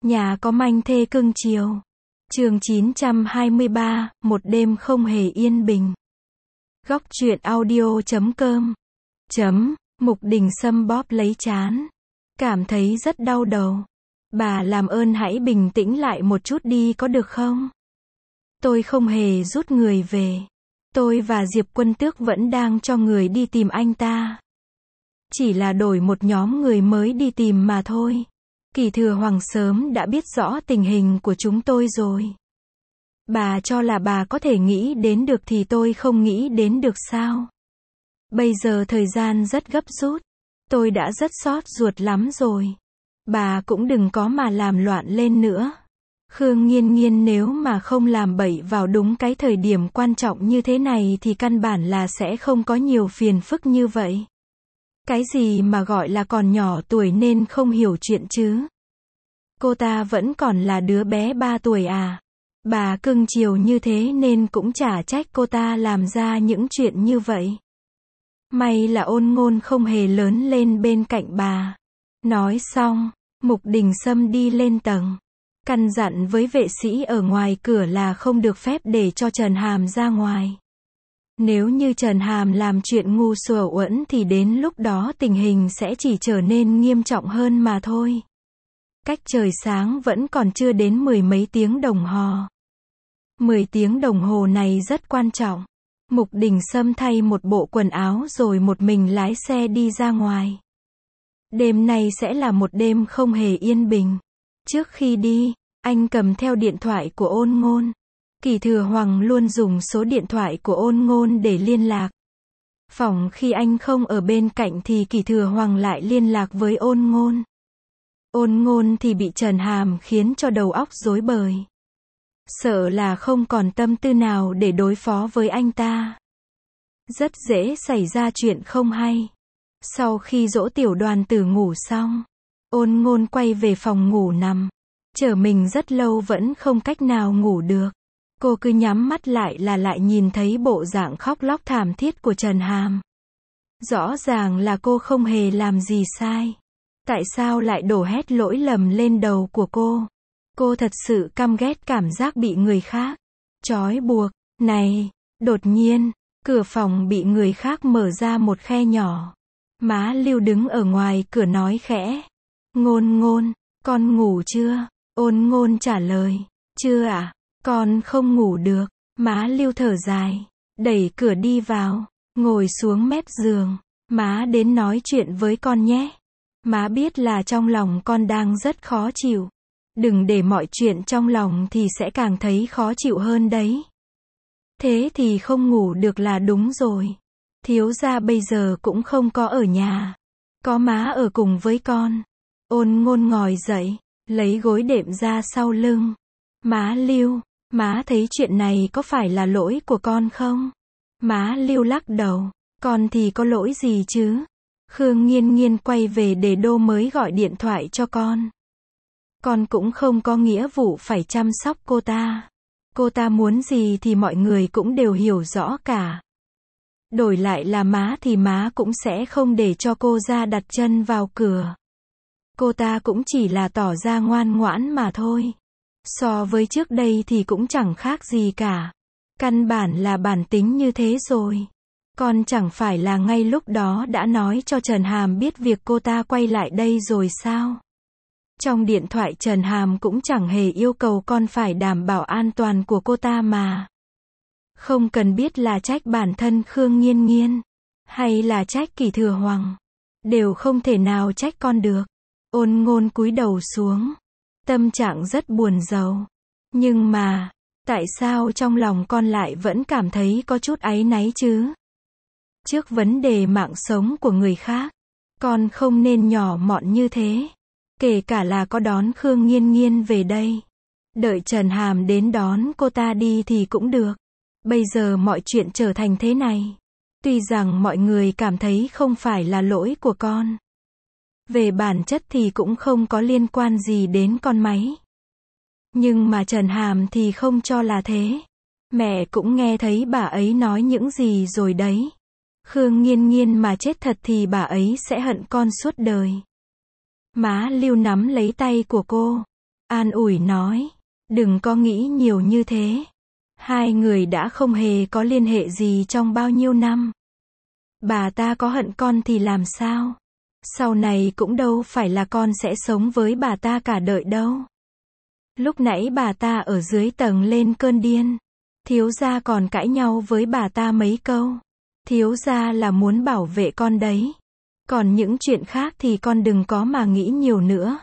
Nhà có manh thê cưng chiều. Chương 923, một đêm không hề yên bình. Góc truyện audio.com. Mục Đình Sâm bóp lấy trán. Cảm thấy rất đau đầu. Bà làm ơn hãy bình tĩnh lại một chút đi có được không? Tôi không hề rút người về. Tôi và Diệp Quân Tước vẫn đang cho người đi tìm anh ta. Chỉ là đổi một nhóm người mới đi tìm mà thôi. Kỳ Thừa Hoàng sớm đã biết rõ tình hình của chúng tôi rồi. Bà cho là bà có thể nghĩ đến được thì tôi không nghĩ đến được sao? Bây giờ thời gian rất gấp rút. Tôi đã rất xót ruột lắm rồi. Bà cũng đừng có mà làm loạn lên nữa. Khương Nghiên Nghiên nếu mà không làm bậy vào đúng cái thời điểm quan trọng như thế này thì căn bản là sẽ không có nhiều phiền phức như vậy. Cái gì mà gọi là còn nhỏ tuổi nên không hiểu chuyện chứ? Cô ta vẫn còn là đứa bé 3 tuổi à? Bà cưng chiều như thế nên cũng chả trách cô ta làm ra những chuyện như vậy. May là Ôn Ngôn không hề lớn lên bên cạnh bà. Nói xong, Mục Đình Sâm đi lên tầng. Căn dặn với vệ sĩ ở ngoài cửa là không được phép để cho Trần Hàm ra ngoài. Nếu như Trần Hàm làm chuyện ngu xuẩn uẩn thì đến lúc đó tình hình sẽ chỉ trở nên nghiêm trọng hơn mà thôi. Cách trời sáng vẫn còn chưa đến 10 mấy tiếng đồng hồ. 10 tiếng đồng hồ này rất quan trọng. Mục Đình Sâm thay một bộ quần áo rồi một mình lái xe đi ra ngoài. Đêm nay sẽ là một đêm không hề yên bình. Trước khi đi, anh cầm theo điện thoại của Ôn Ngôn. Kỳ Thừa Hoàng luôn dùng số điện thoại của Ôn Ngôn để liên lạc. Phỏng khi anh không ở bên cạnh thì Kỳ Thừa Hoàng lại liên lạc với Ôn Ngôn. Ôn Ngôn thì bị Trần Hàm khiến cho đầu óc rối bời. Sợ là không còn tâm tư nào để đối phó với anh ta. Rất dễ xảy ra chuyện không hay. Sau khi dỗ Tiểu Đoàn Tử ngủ xong, Ôn Ngôn quay về phòng ngủ nằm. Chờ mình rất lâu vẫn không cách nào ngủ được. Cô cứ nhắm mắt lại là lại nhìn thấy bộ dạng khóc lóc thảm thiết của Trần Hàm. Rõ ràng là cô không hề làm gì sai. Tại sao lại đổ hết lỗi lầm lên đầu của cô? Cô thật sự căm ghét cảm giác bị người khác trói buộc. Này, đột nhiên, cửa phòng bị người khác mở ra một khe nhỏ. Má Lưu đứng ở ngoài cửa nói khẽ. Ngôn Ngôn, con ngủ chưa? Ôn Ngôn trả lời. Chưa ạ, con không ngủ được. Má Lưu thở dài, đẩy cửa đi vào, ngồi xuống mép giường. Má đến nói chuyện với con nhé. Má biết là trong lòng con đang rất khó chịu. Đừng để mọi chuyện trong lòng thì sẽ càng thấy khó chịu hơn đấy. Thế thì không ngủ được là đúng rồi. Thiếu gia bây giờ cũng không có ở nhà. Có má ở cùng với con. Ôn Ngôn ngồi dậy, lấy gối đệm ra sau lưng. Má Lưu, má thấy chuyện này có phải là lỗi của con không? Má Lưu lắc đầu. Con thì có lỗi gì chứ? Khương Nghiên Nghiên quay về để đô mới gọi điện thoại cho con. Con cũng không có nghĩa vụ phải chăm sóc cô ta. Cô ta muốn gì thì mọi người cũng đều hiểu rõ cả. Đổi lại là má thì má cũng sẽ không để cho cô ra đặt chân vào cửa. Cô ta cũng chỉ là tỏ ra ngoan ngoãn mà thôi. So với trước đây thì cũng chẳng khác gì cả. Căn bản là bản tính như thế rồi. Con chẳng phải là ngay lúc đó đã nói cho Trần Hàm biết việc cô ta quay lại đây rồi sao? Trong điện thoại Trần Hàm cũng chẳng hề yêu cầu con phải đảm bảo an toàn của cô ta mà. Không cần biết là trách bản thân Khương Nghiên Nghiên, hay là trách Kỳ Thừa Hoàng. Đều không thể nào trách con được. Ôn Ngôn cúi đầu xuống. Tâm trạng rất buồn rầu. Nhưng mà, tại sao trong lòng con lại vẫn cảm thấy có chút áy náy chứ? Trước vấn đề mạng sống của người khác, con không nên nhỏ mọn như thế. Kể cả là có đón Khương Nghiên Nghiên về đây. Đợi Trần Hàm đến đón cô ta đi thì cũng được. Bây giờ mọi chuyện trở thành thế này. Tuy rằng mọi người cảm thấy không phải là lỗi của con. Về bản chất thì cũng không có liên quan gì đến con máy. Nhưng mà Trần Hàm thì không cho là thế. Mẹ cũng nghe thấy bà ấy nói những gì rồi đấy. Khương Nghiên Nghiên mà chết thật thì bà ấy sẽ hận con suốt đời. Má Lưu nắm lấy tay của cô. an ủi nói, đừng có nghĩ nhiều như thế. Hai người đã không hề có liên hệ gì trong bao nhiêu năm. Bà ta có hận con thì làm sao? Sau này cũng đâu phải là con sẽ sống với bà ta cả đời đâu. Lúc nãy bà ta ở dưới tầng lên cơn điên. Thiếu gia còn cãi nhau với bà ta mấy câu. Thiếu gia là muốn bảo vệ con đấy. Còn những chuyện khác thì con đừng có mà nghĩ nhiều nữa.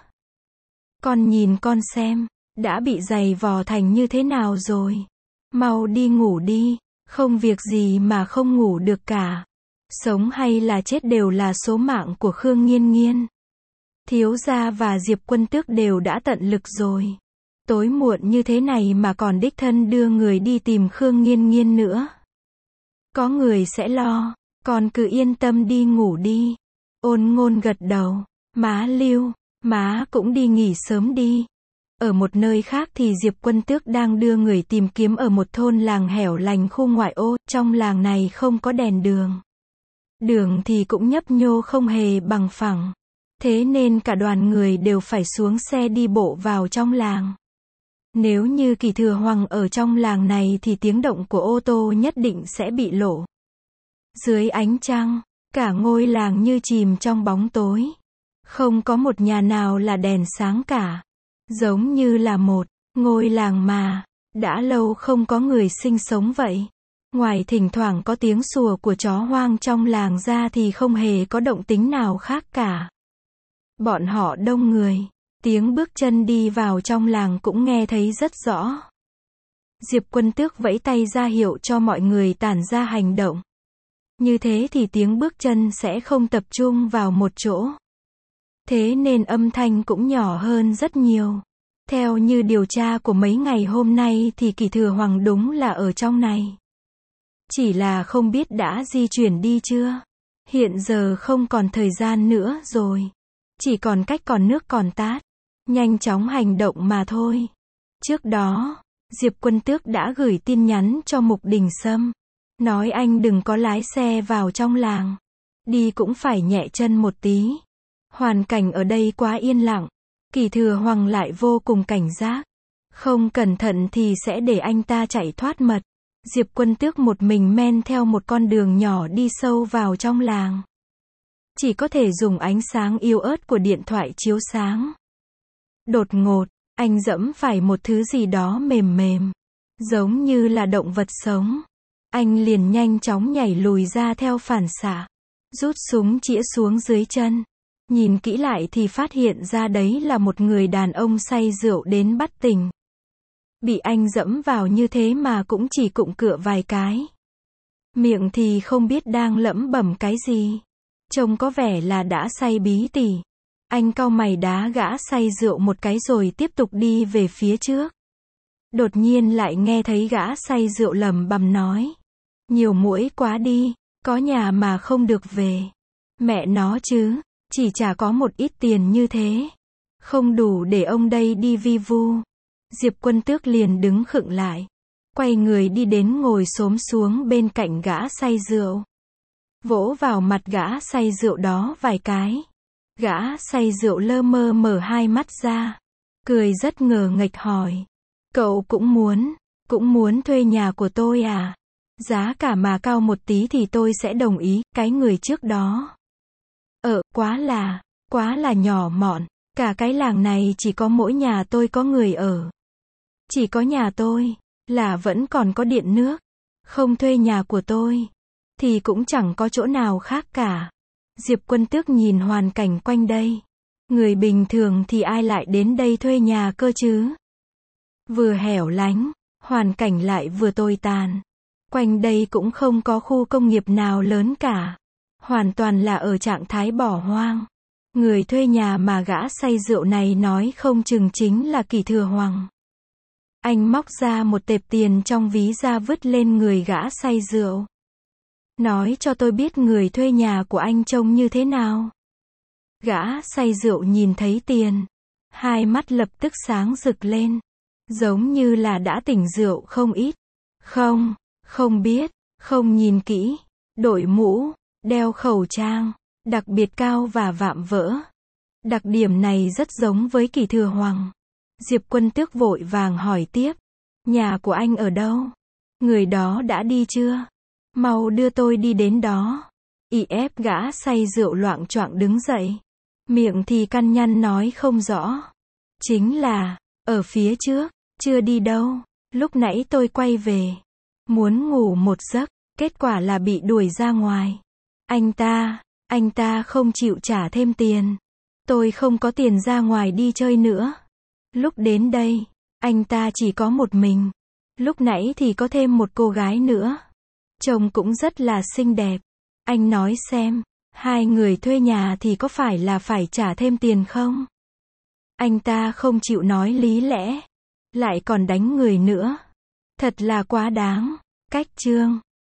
Con nhìn con xem, đã bị giày vò thành như thế nào rồi. Mau đi ngủ đi, không việc gì mà không ngủ được cả. Sống hay là chết đều là số mạng của Khương Nghiên Nghiên. Thiếu gia và Diệp Quân Tước đều đã tận lực rồi. Tối muộn như thế này mà còn đích thân đưa người đi tìm Khương Nghiên Nghiên nữa. Có người sẽ lo, con cứ yên tâm đi ngủ đi. Ôn Ngôn gật đầu, má Lưu, má cũng đi nghỉ sớm đi. Ở một nơi khác thì Diệp Quân Tước đang đưa người tìm kiếm ở một thôn làng hẻo lánh khu ngoại ô, trong làng này không có đèn đường. Đường thì cũng nhấp nhô không hề bằng phẳng. Thế nên cả đoàn người đều phải xuống xe đi bộ vào trong làng. Nếu như Kỳ Thừa Hoàng ở trong làng này thì tiếng động của ô tô nhất định sẽ bị lộ. Dưới ánh trăng, cả ngôi làng như chìm trong bóng tối. Không có một nhà nào là đèn sáng cả. Giống như là một ngôi làng mà đã lâu không có người sinh sống vậy. Ngoài thỉnh thoảng có tiếng sủa của chó hoang trong làng ra thì không hề có động tĩnh nào khác cả. Bọn họ đông người, tiếng bước chân đi vào trong làng cũng nghe thấy rất rõ. Diệp Quân Tước vẫy tay ra hiệu cho mọi người tản ra hành động. Như thế thì tiếng bước chân sẽ không tập trung vào một chỗ. Thế nên âm thanh cũng nhỏ hơn rất nhiều. Theo như điều tra của mấy ngày hôm nay thì Kỳ Thừa Hoàng đúng là ở trong này. Chỉ là không biết đã di chuyển đi chưa. Hiện giờ không còn thời gian nữa rồi. Chỉ còn cách còn nước còn tát. Nhanh chóng hành động mà thôi. Trước đó, Diệp Quân Tước đã gửi tin nhắn cho Mục Đình Sâm. Nói anh đừng có lái xe vào trong làng. Đi cũng phải nhẹ chân một tí. Hoàn cảnh ở đây quá yên lặng. Kỳ Thừa Hoàng lại vô cùng cảnh giác. Không cẩn thận thì sẽ để anh ta chạy thoát mật. Diệp Quân Tước một mình men theo một con đường nhỏ đi sâu vào trong làng. Chỉ có thể dùng ánh sáng yếu ớt của điện thoại chiếu sáng. Đột ngột, anh giẫm phải một thứ gì đó mềm mềm. Giống như là động vật sống. Anh liền nhanh chóng nhảy lùi ra theo phản xạ. Rút súng chĩa xuống dưới chân. Nhìn kỹ lại thì phát hiện ra đấy là một người đàn ông say rượu đến bất tỉnh. Bị anh dẫm vào như thế mà cũng chỉ cụng cựa vài cái. Miệng thì không biết đang lẩm bẩm cái gì. Trông có vẻ là đã say bí tỉ. Anh cau mày đá gã say rượu một cái rồi tiếp tục đi về phía trước. Đột nhiên lại nghe thấy gã say rượu lẩm bẩm nói. Nhiều muỗi quá đi, có nhà mà không được về. Mẹ nó chứ, chỉ chả có một ít tiền như thế. Không đủ để ông đây đi vi vu. Diệp Quân Tước liền đứng khựng lại. Quay người đi đến ngồi xổm xuống bên cạnh gã say rượu. Vỗ vào mặt gã say rượu đó vài cái. Gã say rượu lơ mơ mở hai mắt ra. Cười rất ngờ nghệch hỏi. Cậu cũng muốn thuê nhà của tôi à? Giá cả mà cao một tí thì tôi sẽ đồng ý, cái người trước đó. Quá là nhỏ mọn. Cả cái làng này chỉ có mỗi nhà tôi có người ở. Chỉ có nhà tôi, là vẫn còn có điện nước. Không thuê nhà của tôi, thì cũng chẳng có chỗ nào khác cả. Diệp Quân Tước nhìn hoàn cảnh quanh đây. Người bình thường thì ai lại đến đây thuê nhà cơ chứ? Vừa hẻo lánh, hoàn cảnh lại vừa tồi tàn. Quanh đây cũng không có khu công nghiệp nào lớn cả. Hoàn toàn là ở trạng thái bỏ hoang. Người thuê nhà mà gã say rượu này nói không chừng chính là Kỳ Thừa Hoàng. Anh móc ra một tệp tiền trong ví ra vứt lên người gã say rượu. Nói cho tôi biết người thuê nhà của anh trông như thế nào. Gã say rượu nhìn thấy tiền. Hai mắt lập tức sáng rực lên. Giống như là đã tỉnh rượu không ít. Không biết, không nhìn kỹ. Đội mũ, đeo khẩu trang. Đặc biệt cao và vạm vỡ. Đặc điểm này rất giống với Kỳ Thừa Hoàng. Diệp Quân Tước vội vàng hỏi tiếp. Nhà của anh ở đâu? Người đó đã đi chưa? Mau đưa tôi đi đến đó. Y ép gã say rượu loạng choạng đứng dậy. Miệng thì căn nhăn nói không rõ. Chính là, ở phía trước, chưa đi đâu. Lúc nãy tôi quay về. Muốn ngủ một giấc, kết quả là bị đuổi ra ngoài. Anh ta không chịu trả thêm tiền. Tôi không có tiền ra ngoài đi chơi nữa. Lúc đến đây, anh ta chỉ có một mình. Lúc nãy thì có thêm một cô gái nữa. Trông cũng rất là xinh đẹp. Anh nói xem, hai người thuê nhà thì có phải là phải trả thêm tiền không? Anh ta không chịu nói lý lẽ. Lại còn đánh người nữa. Thật là quá đáng. Cách chương